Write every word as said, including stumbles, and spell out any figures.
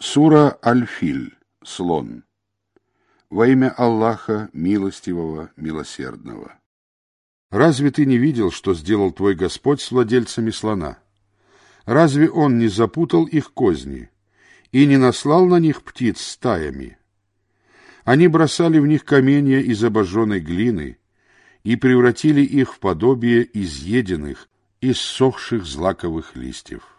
Сура Аль-Филь. Слон. Во имя Аллаха, милостивого, милосердного. Разве ты не видел, что сделал твой Господь с владельцами слона? Разве Он не запутал их козни и не наслал на них птиц стаями? Они бросали в них каменья из обожженной глины и превратили их в подобие изъеденных, иссохших злаковых листьев.